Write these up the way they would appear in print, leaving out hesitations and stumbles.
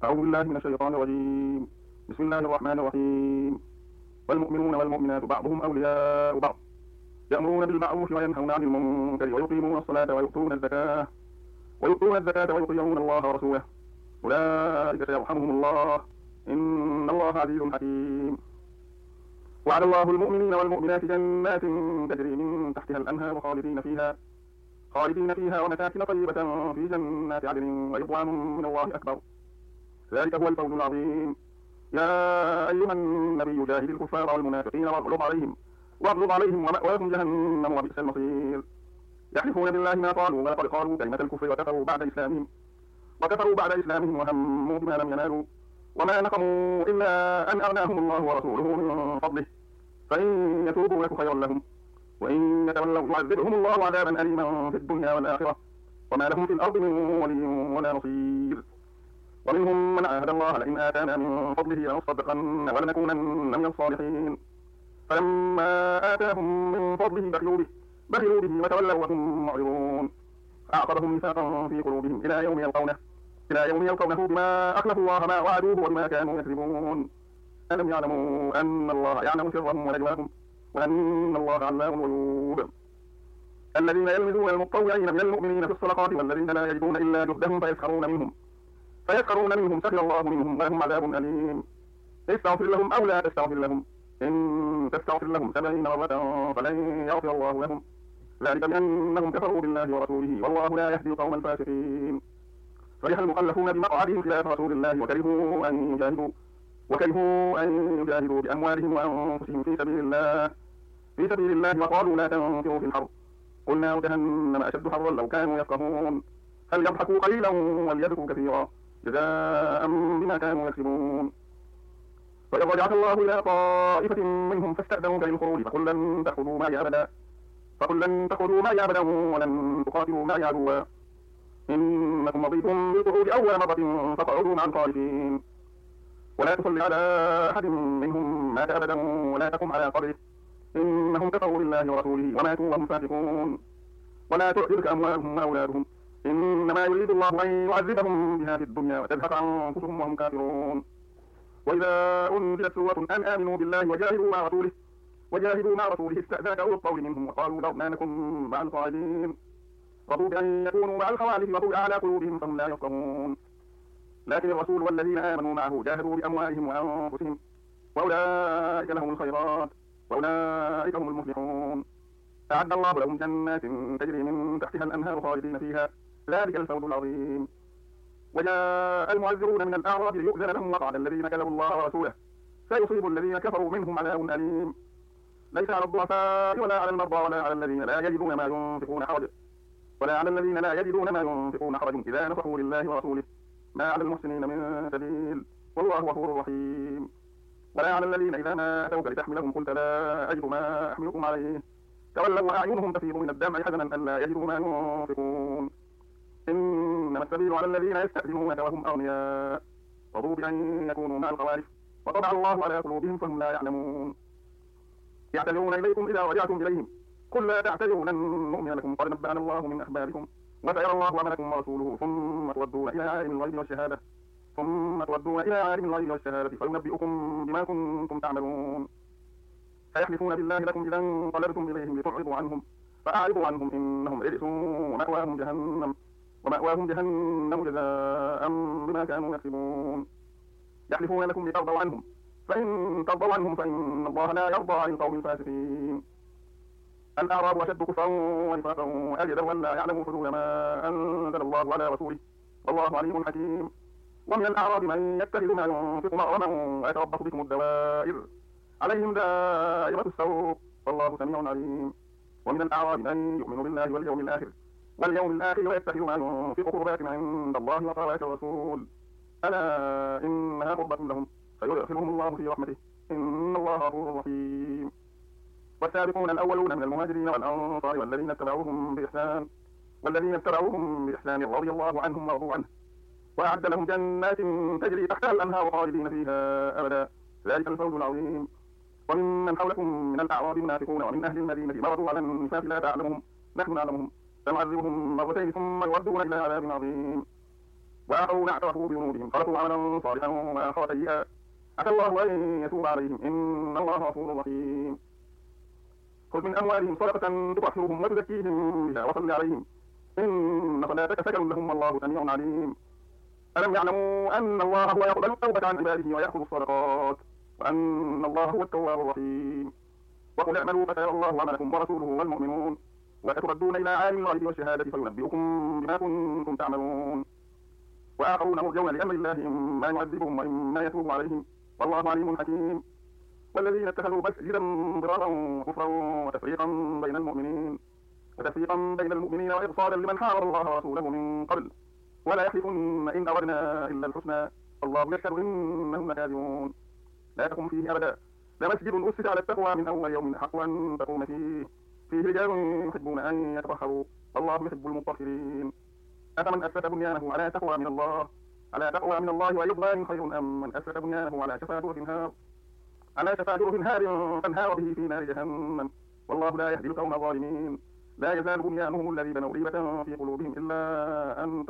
أعوذ بالله من الشيطان الرجيم. بسم الله الرحمن الرحيم. والمؤمنون والمؤمنات بعضهم أولياء بعض يأمرون بالمعروف وينهون عن المنكر ويقيمون الصلاة ويؤتون الزكاة ويطيعون الله ورسوله أولئك سيرحمهم الله إن الله عزيز حكيم. وعد الله المؤمنين والمؤمنات جنات تجري من تحتها الأنهار خالدين فيها ومساكن طيبة في جنات عدن ورضوان من الله أكبر ذلك هو الفوز العظيم. يا أيها النبي جاهد الكفار والمنافقين واغلظ عليهم ومأواهم جهنم وبئس المصير. يحلفون بالله ما قالوا ولقد قالوا كلمة الكفر وكفروا بعد إسلامهم وهموا بما لم ينالوا وما نقموا إلا أن أغناهم الله ورسوله من فضله فإن يتوبوا يك خيرا لهم وإن يتولوا يعذبهم الله عذابا أليما في الدنيا والآخرة وما لهم في الأرض من ولي ولا نصير. ومنهم من عاهد الله لئن آتانا من فضله لنصدقن ولنكونن من الصالحين فلما آتاهم من فضله بخلوا به وتولوا وهم معرضون فأعقبهم نفاقا في قلوبهم إلى يوم يلقونه بما أخلفوا الله ما وعدوه وبما كانوا يكذبون. ألم يعلموا أن الله يعلم سرهم ونجواهم وأن الله علام الغيوب. الذين يلمزون المطوعين من المؤمنين في الصدقات والذين لا يجدون إلا جهدهم فيسخرون منهم سخر الله منهم ولهم عذاب أليم. استغفر لهم أو لا تستغفر لهم إن تستغفر لهم 70 مرة فلن يغفر الله لهم ذلك بأنهم كفروا بالله ورسوله والله لا يهدي القوم الفاسقين. فرح المخلفون بمقعدهم خلاف رسول الله وكرهوا أن يجاهدوا بأموالهم وأنفسهم في سبيل الله وقالوا لا تنفروا في الحرب قل نار جهنم أشد حرا لو كانوا يفقهون فليضحكوا قليلا وليبكوا كثيرا جزاء بما كانوا يكسبون. وإذ رجعك الله إلى طائفة منهم فاستأذنوك للخروج فقل لن تخرجوا معي أبدا ولن تقاتلوا معي عدوا إنكم رضيتم بالخروج أول مرة فاقعدوا مع الخالفين ولا تصل على أحد منهم مات أبدا ولا تقم على قبره إنهم كفروا بالله ورسوله وماتوا وهم فاسقون. ولا تعجبك أموالهم وأولادهم إنما يريد الله أن يعذبهم بها في الدنيا وتزهق أنفسهم وهم كافرون. وإذا أنزلت سورة أن آمنوا بالله وجاهدوا مع رسوله استأذنك أولو الطول منهم وقالوا ذرنا نكن مع القاعدين رضوا بأن يكونوا مع الخوالف وطبع على قلوبهم فهم لا يفقهون. لكن الرسول والذين آمنوا معه جاهدوا بأموالهم وأنفسهم وأولئك لهم الخيرات وأولئك هم المفلحون. أعد الله لهم جنات تجري من تحتها الأنهار خالدين فيها ذلك الفوز العظيم. وجاء المعذرون من الأعراب ليؤذن لهم وقعد الذين كذبوا الله ورسوله سيصيب الذين كفروا منهم عذاب أليم. ليس على الضعفاء ولا على المرضى ولا على الذين لا يجدون ما ينفقون حرج إذا نصحوا لله ورسوله ما على المحسنين من سبيل والله غفور رحيم. ولا على الذين إذا ما أتوك لتحملهم قلت لا أجد ما أحملكم عليه تولوا وأعينهم تفيض من الدمع حزنا ألا يجدوا ما ينفقون. إنما السبيل على الذين يستأذنونك وهم أغنياء رضوا بأن يكونوا مع الخوالف وطبع الله على قلوبهم فهم لا يعلمون. يعتذرون إليكم إذا رجعتم إليهم قل لا تعتذروا لن نؤمن لكم قد نبأنا الله من أخباركم وسيرى الله عملكم ورسوله ثم تردون إلى عالم الغيب والشهادة فينبئكم بما كنتم تعملون. سيحلفون بالله لكم إذا انقلبتم إليهم لتعرضوا عنهم فأعرضوا عنهم إنهم رجس ومأواهم جهنم جزاء بما كانوا يكسبون. يحلفون لكم لترضوا عنهم فإن ترضوا عنهم فإن الله لا يرضى عن القوم الفاسقين. الأعراب أشد كفرا ونفاقا وأجدر أن لا يعلموا حدود ما أنزل الله على رسوله والله عليم حكيم. ومن الأعراب من يتخذ ما ينفق مغرما ويتربص بكم الدوائر عليهم دائرة السوء والله سميع عليم. ومن الأعراب من يؤمن بالله واليوم الآخر ويتخذ ما ينفق قربات عند الله وصلوات الرسول ألا إنها قربة لهم فيدخلهم الله في رحمته إن الله غفور رحيم. والسابقون الأولون من المهاجرين والأنصار والذين اتبعوهم بإحسان رضي الله عنهم ورضوا عنه وأعد لهم جنات تجري تحتها الأنهار خالدين فيها أبدا ذلك الفوز العظيم. وممن حولكم من الأعراب منافقون ومن أهل المدينة مرضوا على النفاق لا تعلمهم نحن نعلمهم فنعذبهم مرتين ثم يردون إلى عذاب عظيم. وآخرون اعترفوا بذنوبهم خلطوا عملا صالحا وآخر سيئا عسى الله أن يتوب عليهم إن الله غفور رحيم. خذ من أموالهم صدقة تطهرهم وتزكيهم بها وصل عليهم إن صلاتك سكن لهم والله سميع عليم. ألم يعلموا أن الله هو يقبل التوبة عن عباده ويأخذ الصدقات وأن الله هو التواب الرحيم. وقل اعملوا فسيرى الله عملكم ورسوله والمؤمنون وستردون إلى عالم الغيب والشهادة فينبئكم بما كنتم تعملون. وآخرون مرجون لأمر الله إما يعذبهم وإما يتوب عليهم والله عليم حكيم. والذين اتخذوا مسجدا ضرارا وكفرا وتفريقا بين المؤمنين وإرصادا لمن حارب الله ورسوله من قبل ولا يحلفن إن أردنا إلا الحسنى الله يشهد إنهم لكاذبون. لا تقم فيه أبدا لمسجد أسس على التقوى من أول يوم أحق أن تقوم فيه رجال يحبون أن يتطهروا والله يحب المطهرين. أفمن أسس بنيانه على تقوى من الله ورضوان خير أم من أسس بنيانه على شفا جرف هار فانهار به في نار جهنم والله لا يهدي القوم الظالمين. لا يزال بنيانهم الذي بنوا ريبة في قلوبهم إلا أن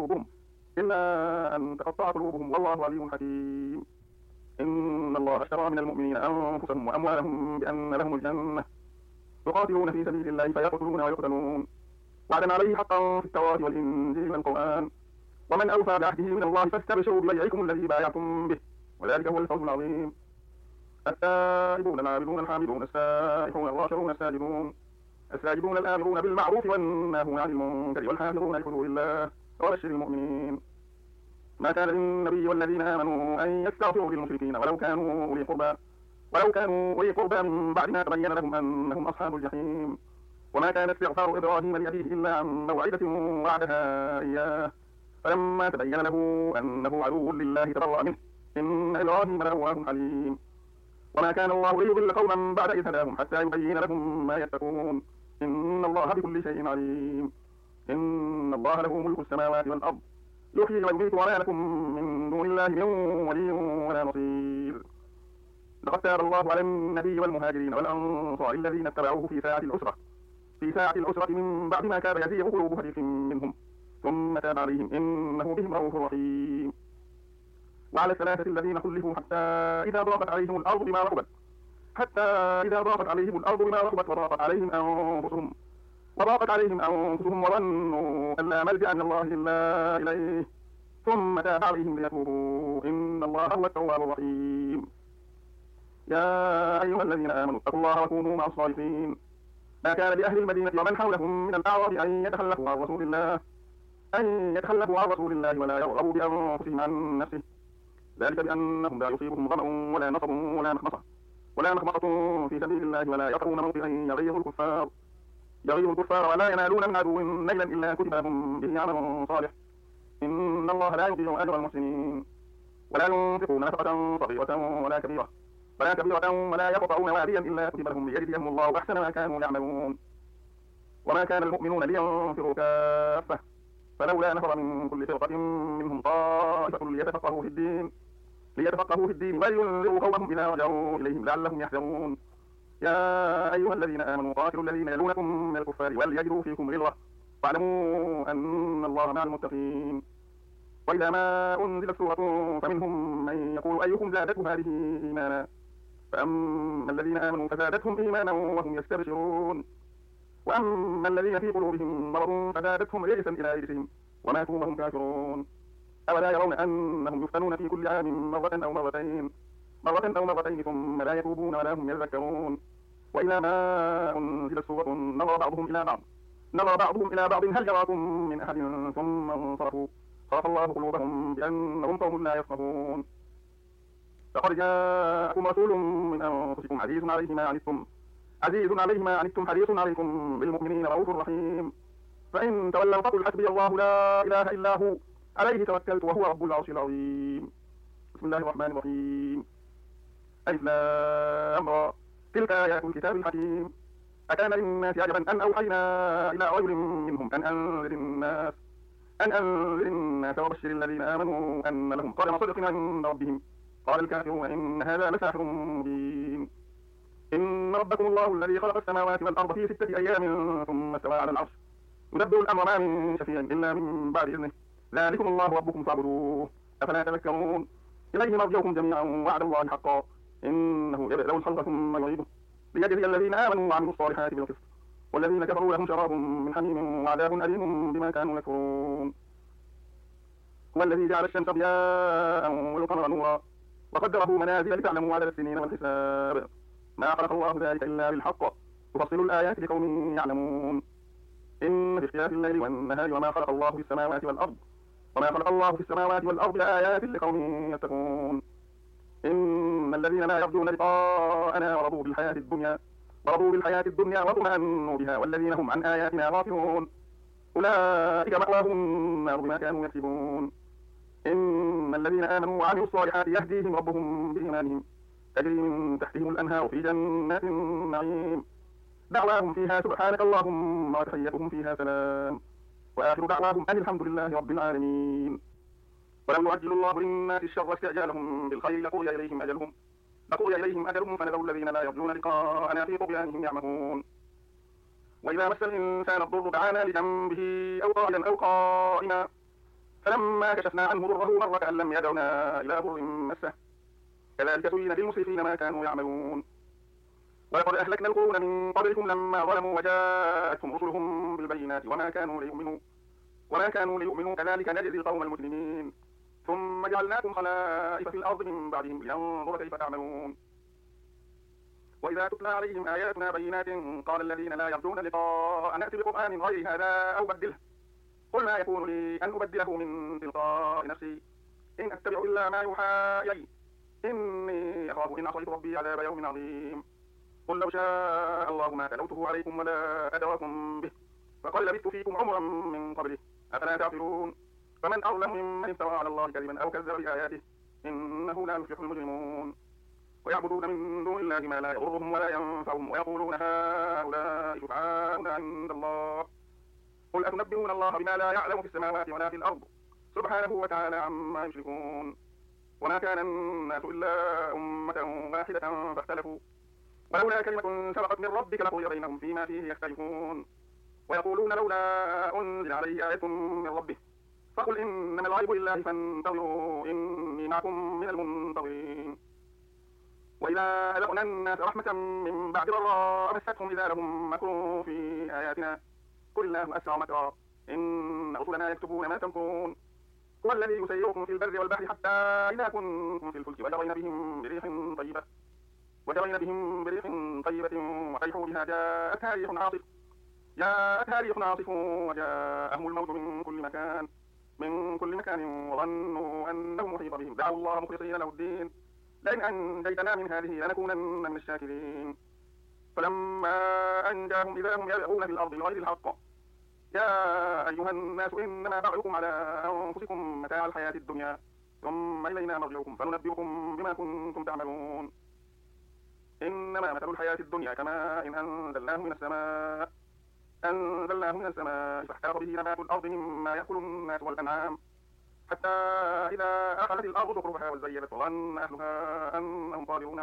تقطع قلوبهم والله عليم حكيم. إن الله اشترى من المؤمنين أنفسهم وأموالهم بأن لهم الجنة يقاتلون في سبيل الله فيقتلون ويقتلون وعدا عليه حقا في التوراة والإنجيل والقرآن ومن أوفى بعهده من الله فاستبشروا ببيعكم الذي بايعتم به وذلك هو الفوز العظيم. التائبون العابدون الحامدون السائحون الراشعون الساجدون الآمرون بالمعروف والناهون عن المنكر والحافظون لحدود الله وبشر المؤمنين. ما كان للنبي والذين آمنوا أن يستغفروا للمشركين ولو كانوا أولي قربى من بعد ما تبين لهم أنهم أصحاب الجحيم. وما كان استغفار إبراهيم لأبيه إلا عن موعدة وعدها إياه فلما تبين له أنه عدو لله تبرأ منه إن إبراهيم لأواه حليم. وما كان الله ليضل قوما بعد إذ هداهم حتى يبين لهم ما يتقون إن الله بكل شيء عليم. إن الله له ملك السماوات والأرض يحيي ويميت وما لكم من دون الله من ولي ولا نصير. لقد تاب الله على النبي والمهاجرين والأنصار الذين اتبعوه في ساعة العسرة من بعد ما كاد يزيغ قلوب فريق منهم ثم تاب عليهم إنه بهم رؤوف رحيم. وعلى الثلاثة الذين خلفوا حتى إذا ضاقت عليهم الأرض بما رحبت وضاقت عليهم أنفسهم وظنوا أن لا ملجأ من الله إلا إليه ثم تاب عليهم ليتوبوا إن الله هو التواب الرحيم. يا أيها الذين آمنوا اتقوا الله وكونوا مع الصالحين. ما كان لأهل المدينة ومن حولهم من الأعراب أن يتخلفوا عن رسول الله ولا يرغبوا بأنفسهم عن نفسه ذلك بأنهم لا يصيبهم ظمأ ولا نصب ولا مخمصة في سبيل الله ولا يطؤون موطئا يغيظ الكفار ولا ينالون من عدو نيلا إلا كتب لهم به عمل صالح إن الله لا يضيع أجر المحسنين. ولا ينفقون نفقة صغيرة ولا كبيرة ولا يقطعون واديا إلا كتب لهم ليجزيهم الله أحسن ما كانوا يعملون. وما كان المؤمنون لينفروا كافة فلولا نفر من كل فرقة منهم طائفة ليتفقهوا في الدين ولينذروا قومهم إذا رجعوا إليهم لعلهم يحذرون. يا أيها الذين آمنوا قاتلوا الذين يلونكم من الكفار وليجدوا فيكم غلظة واعلموا أن الله مع المتقين. وإذا ما أنزلت سورة فمنهم من يقول أيكم زادته هذه إيمانا فأما الذين آمنوا فزادتهم إيمانا وهم يستبشرون وأما الذين في قلوبهم مرض فزادتهم رجسا إلى رجسهم وماتوا وهم كافرون. أولا يرون أنهم يفتنون في كل عام مرة أو مرتين ثم لا يتوبون ولا هم يذكرون. وإذا ما أنزلت سورة نظر بعضهم إلى بعض هل يراكم من أحد ثم انصرفوا صرف الله قلوبهم بأنهم قوم لا يفقهون. لقد جاءكم رسول من أنفسكم عزيز عليه ما عنتم حريص عليكم بالمؤمنين رؤوف رحيم. فإن تولوا فقل حسبي الله لا إله إلا هو عليه توكلت وهو رب العرش العظيم. بسم الله الرحمن الرحيم. ألف لام را تلك آيات الكتاب الحكيم. أكان للناس عجبا أن أوحينا إلى رجل منهم أن أنذر الناس وبشر الذين آمنوا أن لهم قدم صدق عند ربهم قال الكافرون إن هذا لساحر مبين. إن ربكم الله الذي خلق السماوات والأرض في 6 أيام ثم استوى على العرش يدبر الأمر ما من شفيع إلا من بعد إذنه ذلكم الله ربكم فاعبدوه أفلا تذكرون إليه مرجعكم جميعا وعد الله حقا إنه يبدأ الخلق ثم يعيده ليجزي الذين آمنوا وعملوا الصالحات بالقسط والذين كفروا لهم شراب من حميم وعذاب أليم بما كانوا يكفرون هو الذي جعل الشمس ضياء والقمر نورا وقدره منازل لتعلموا عدد السنين والحساب ما خلق الله ذلك إلا بالحق يفصل الآيات لقوم يعلمون إن في اختلاف الليل والنهار وما خلق الله في السماوات والأرض لآيات لقوم يتقون إن الذين لا يرجون لقاءنا ورضوا بالحياة الدنيا واطمأنوا بها والذين هم عن آياتنا غافلون أولئك مأواهم النار بما كانوا يكسبون إن الذين آمنوا وعملوا الصالحات يهديهم ربهم بإيمانهم تجري من تحتهم الأنهار في جنات النعيم دعواهم فيها سبحانك اللهم وتحيتهم فيها سلام وآخر دعواهم أن الحمد لله رب العالمين ولو يعجل الله للناس الشر استعجالهم بالخير لقضي إليهم أجلهم فنذر الذين لا يرجون لقاءنا في طغيانهم يعمهون وإذا مس الإنسان الضر دعانا لجنبه أو قاعدا أو قائما فلما كشفنا عنه ضره مر كأن لم يدعنا إلى ضر مسه كذلك زين للمسرفين ما كانوا يعملون ولقد أهلكنا القرون من قبلكم لما ظلموا وجاءتهم رسلهم بالبينات وما كانوا ليؤمنوا كذلك نجزي القوم المجرمين ثم جعلناكم خلائف في الأرض من بعدهم لينظر كيف تعملون وإذا تتلى عليهم آياتنا بينات قال الذين لا يرجون لقاء نأتي بقرآن غير هذا أو بدله قل ما يكون لي أن أبدله من تلقاء نفسي إن أتبع إلا ما يوحى إلي إني أخاف إن عصيت ربي عذاب يوم عظيم قل لو شاء الله ما تلوته عليكم ولا أدراكم به فقد لبثت فيكم عمرا من قبله أفلا تعقلون فمن أظلم ممن افترى على الله كذبا أو كذب بآياته إنه لا يفلح المجرمون ويعبدون من دون الله ما لا يضرهم ولا ينفعهم ويقولون هؤلاء شفعاؤنا عند الله قل أتنبئون الله بما لا يعلم في السماوات ولا في الأرض سبحانه وتعالى عما يشركون وما كان الناس إلا أمة واحدة فاختلفوا ولولا كلمة سبقت من ربك لقضي بينهم فيما فيه يختلفون ويقولون لولا أنزل عليه آية من ربه فقل إنما الغيب لله فانتظروا إني معكم من المنتظرين وإذا أذقنا الناس رحمة من بعد ضراء مستهم إذا لهم مكر في آياتنا قل الله أسرع مكرا إن رسلنا يكتبون ما تمكرون هو الذي يسيركم في البر والبحر حتى إذا كنتم في الفلك وجرين بهم بريح طيبة وفرحوا بها جاءتها ريح عاصف وجاءهم الموت من كل مكان وظنوا أنه محيط بهم دعوا الله مخلصين له الدين لئن أنجيتنا من هذه لنكونن من الشاكرين فلما أنجاهم إذا هم يبغون في الأرض بغير الحق يا أيها الناس إنما بعضكم على أنفسكم متاع الحياة الدنيا ثم إلينا مرجعكم فننبئكم بما كنتم تعملون إنما مثل الحياة الدنيا كماء إن أنزلناه من السماء فاختلط به نبات الأرض مما يأكل الناس والأنعام حتى إذا أخذت الأرض زخرفها وزينت وظن أهلها أنهم قادرون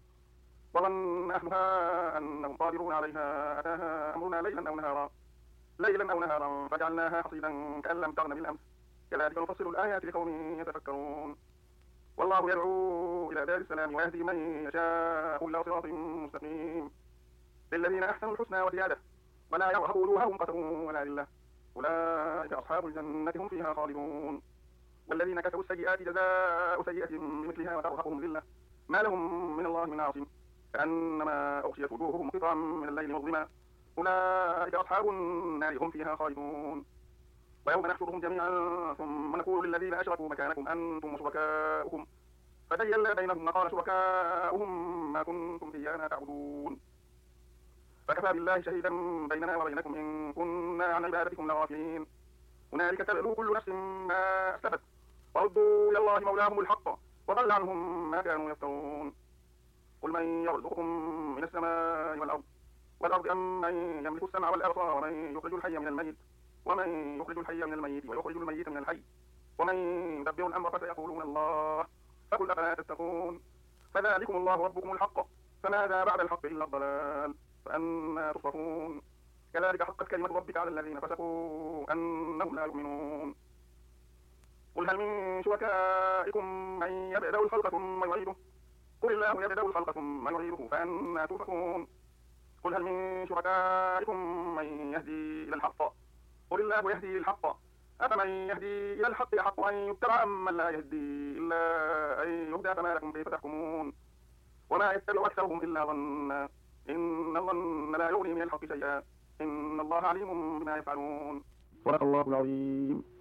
عليها أتاها أمرنا ليلا أو نهارا فجعلناها حصيدا كأن لم تغن بالأمس كذلك نفصل الآيات لقوم يتفكرون والله يدعو إلى دار السلام ويهدي من يشاء إلى صراط مستقيم للذين أحسنوا الحسنى وزيادة ولا يرهب وجوههم قتر ولا ذلة أولئك أصحاب الجنة هم فيها خالدون والذين كسبوا السيئات جزاء سيئة بمثلها وترهقهم ذلة ما لهم من الله من عاصم كأنما أغشيت وجوههم قطعا من الليل مظلما أولئك أصحاب النار هم فيها خالدون ويوم نحشرهم جميعا ثم نقول للذين أشركوا مكانكم أنتم وشركاؤكم فزيلنا بينهم وقال شركاؤهم ما كنتم إيانا تعبدون فكفى بالله شهيدا بيننا وبينكم إن كنا عن عبادتكم لغافلين هنالك تبلو كل نفس ما أسلفت وردوا إلى الله مولاهم الحق وضل عنهم ما كانوا يفترون قل من يرزقكم من السماء والأرض أم من يملك السمع والأبصار ومن يخرج الحي من الميت ويخرج الميت من الحي ومن يدبر الأمر فسيقولون الله فقل أفلا تتقون فذلكم الله ربكم الحق فماذا بعد الحق إلا الضلال فأنا تصرفون كذلك حقت كلمة ربك على الذين فسقوا أنهم لا يؤمنون قل هل من شركائكم من يبدأ الخلق ثم يعيده قل الله يبدأ الخلق ثم يعيده فأنى تؤفكون قل هل من شركائكم من يهدي إلى الحق قل الله يهدي للحق أفمن يهدي إلى الحق أحق أن يتبع أم من لا يهدي إلا أن يهدى فما لكم كيف تحكمون وما يتبع أكثرهم إلا ظنا إن الظن لا يغني من الحق شيئا إن الله عليم بما يفعلون صدق الله العظيم.